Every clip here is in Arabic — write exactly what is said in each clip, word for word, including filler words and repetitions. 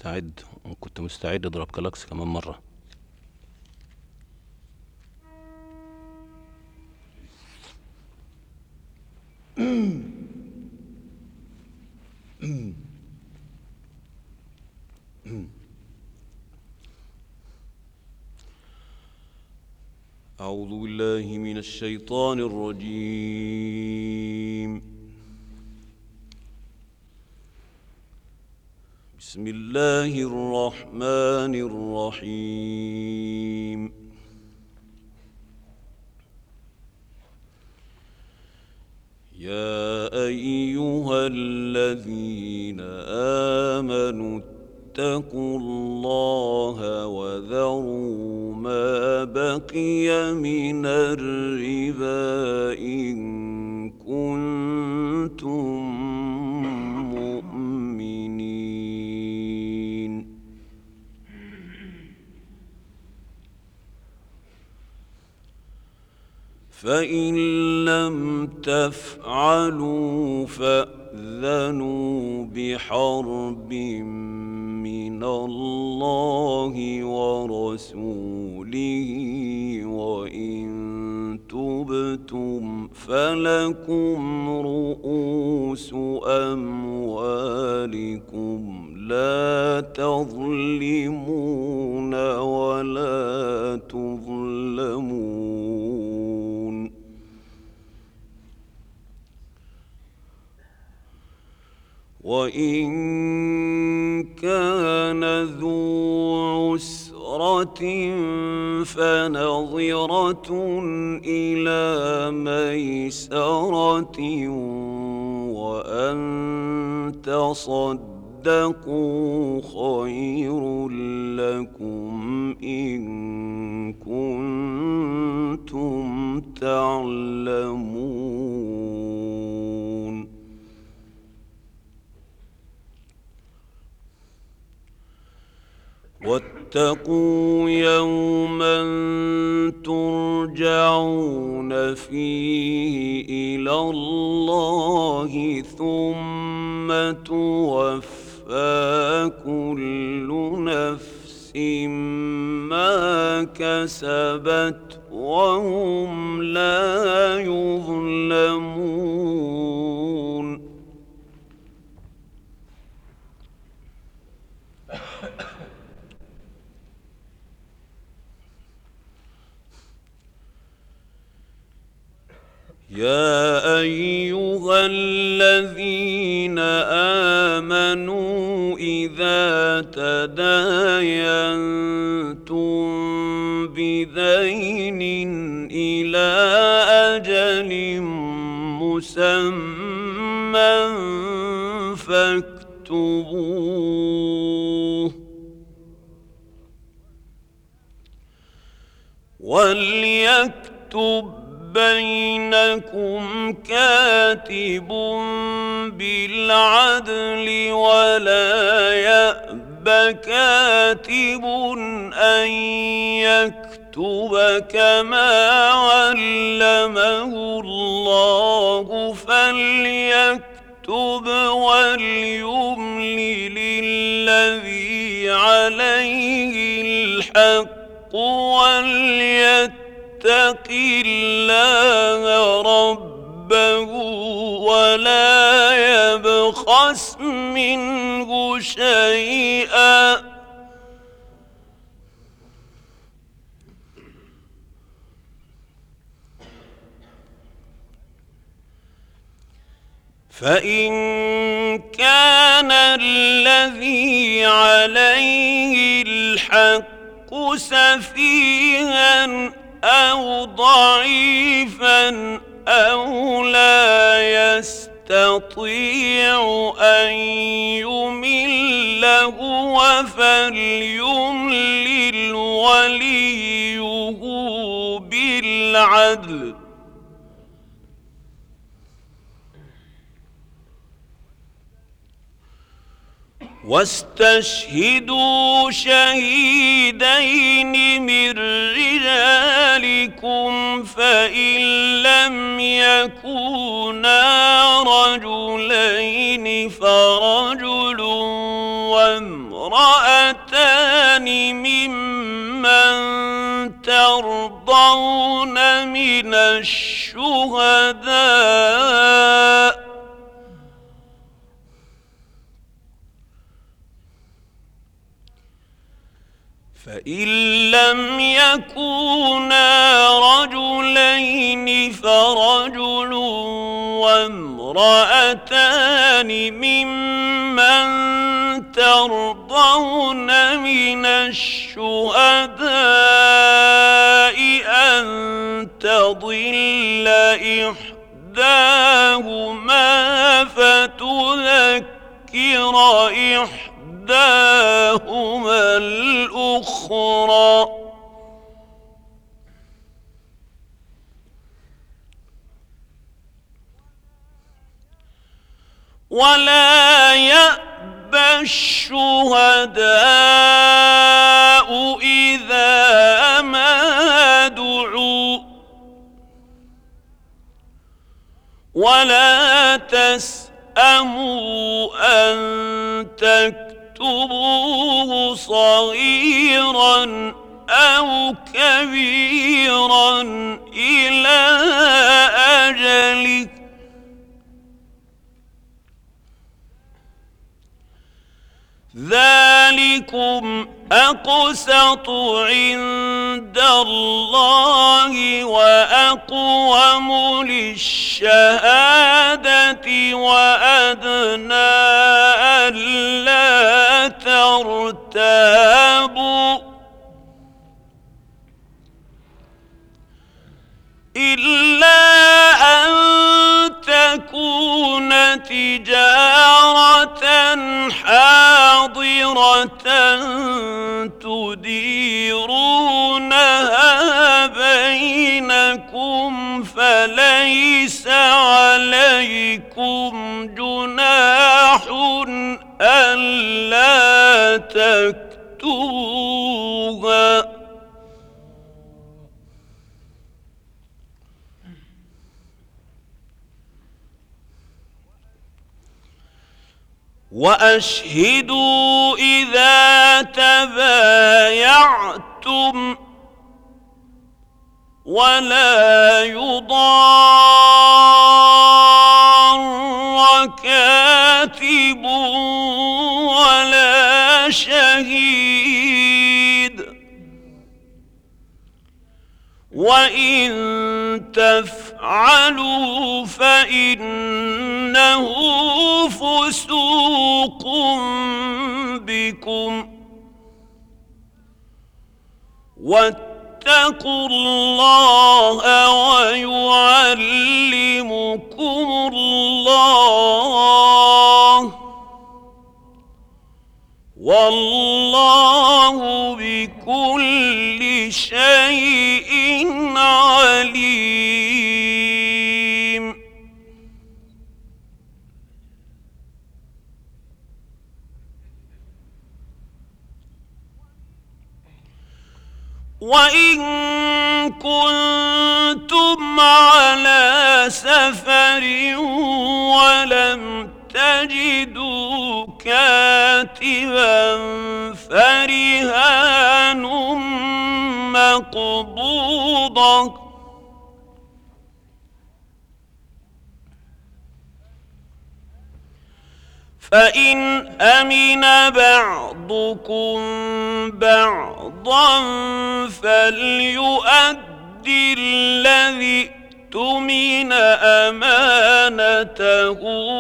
مستعد، وكنت مستعد اضرب كلاكس كمان مرة. أعوذ بالله من الشيطان الرجيم. بسم الله الرحمن الرحيم. يا أيها الذين آمنوا اتقوا الله وذروا ما بقي من الربا إن كنتم مؤمنين. فإن لم تفعلوا فأذنوا بحرب من الله ورسوله، وإن تبتم فلكم رؤوس أموالكم لا تظلمون ولا تظلمون. وإن كان ذو عسرة فنظرة إلى ميسرة، وأن تصدقوا خير لكم إن كنتم تعلمون. واتقوا يوما ترجعون فيه إلى الله ثم توفى كل نفس ما كسبت وهم لا يظلمون. يا أيها الذين آمنوا إذا تداينتم بدين إلى أجل مسمى فاكتبوه، وليكتب بينكم كاتب بالعدل ولا يأب كاتب أن يكتب كما علمه الله فليكتب وليملل الذي عليه الحق وليتق اتق الله ربه ولا يبخس منه شيئا، فإن كان الذي عليه الحق سفيها أو ضعيفا أو لا يستطيع أن يمل هو فليملل وليه بالعدل، واستشهدوا شهيدين من رجالكم فإن لم يكونا رجلين فرجل وامرأتان ترضون من الشهداء فإن لم يكونا رجلين فرجل وامرأتان ممن ترضون من الشهداء أن تضل إحداهما فتذكر إحداهما الأخرى ولا يأبى الشهداء إذا ما دعوا ولا تسأموا أن تكتبوه صغيرا أو كبيرا إلى أجله ذلكم أقسط عند الله وأقوم للشهادة وأدنى ألا ترتابوا إلا أن تكون تجارة حاضرة تديرونها بينكم فليس عليكم جناح ألا تكتبوها وأشهدوا إذا تبايعتم ولا يضار كاتب ولا شهيد وإن تفعلوا فإنه فسوق بكم واتقوا الله ويعلمكم الله والله بكل شيء عليم وإن كنتم على سفر ولم تجدوا كاتبا فرهان مقبوضة فإن أمن بعضكم بعضا فليؤدي الذي اؤتمن أمانته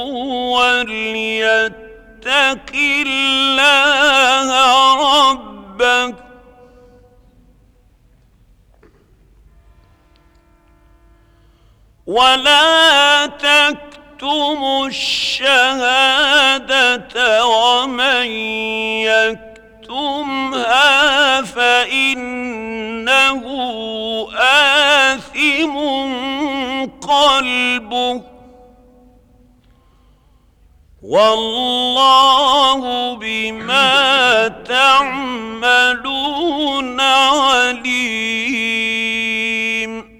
وليتق الله ربه ولا تكتموا الشهادة ومن يكتمها فإنه آثم قلبه والله بما تعملون عليم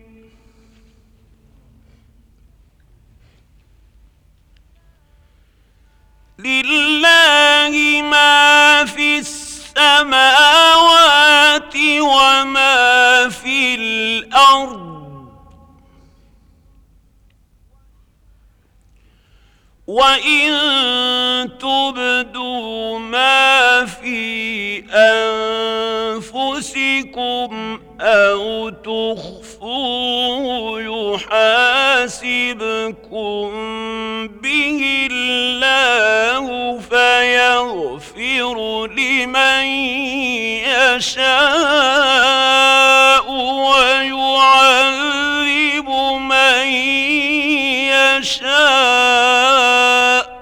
لله ما في السماوات وما في الأرض وإن تبدوا ما في أنفسكم أو تخفوه يحاسبكم به الله فيغفر لمن يشاء ويعذب من يشاء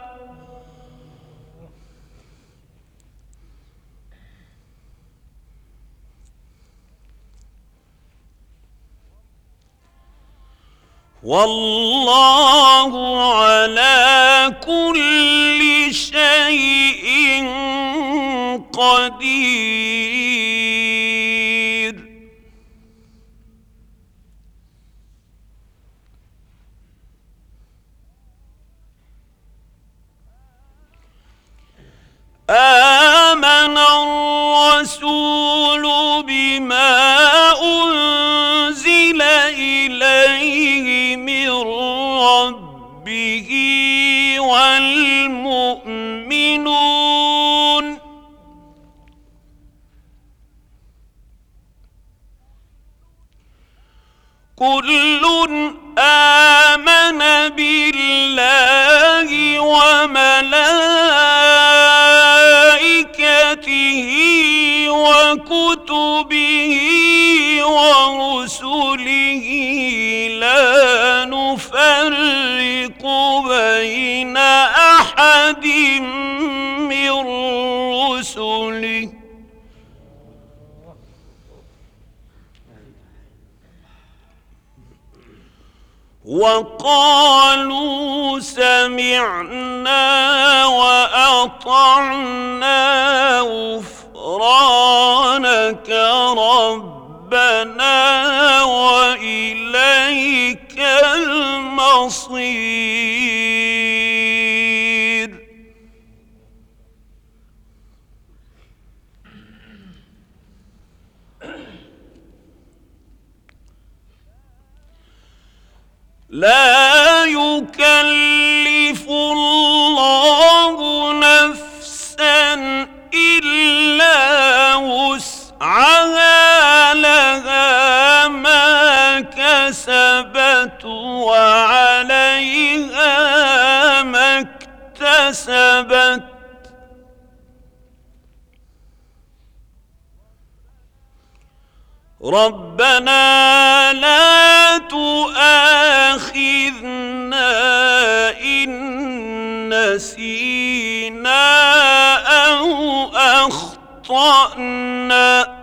والله على كل شيء قدير. آمن الرسول بما أنزل إليه من ربه والمؤمنون كل آمن بالله وملائكته وكتبه ورسله لا نفرق بين أحد من رسله وقالوا سمعنا وأطعنا غفرانك ربنا وإليك المصير. لا يكلف الله نفسا إلا وسعها لها ما كسبت وعليها ما اكتسبت ربنا لا تؤاخذنا إن نسينا أو أخطأنا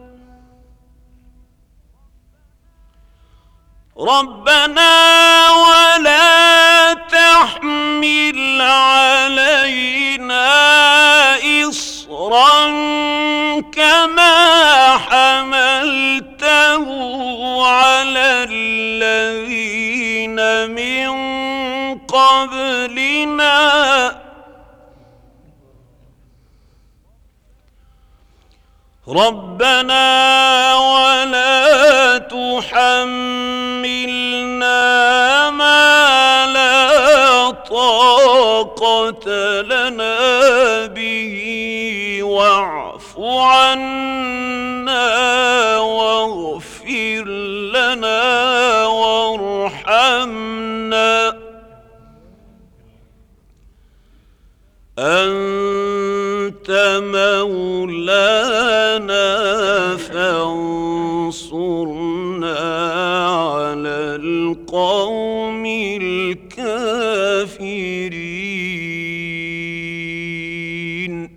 ربنا ولا تحمل علينا إصرا كما حملته على الذين من قبلنا ربنا ولا تحملنا ما لا طاقة لنا به واعف عنا واغفر لنا وارحمنا أنت مولانا فانصرنا على القوم الكافرين.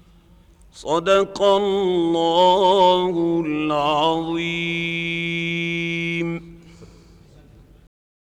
صدق الله العظيم.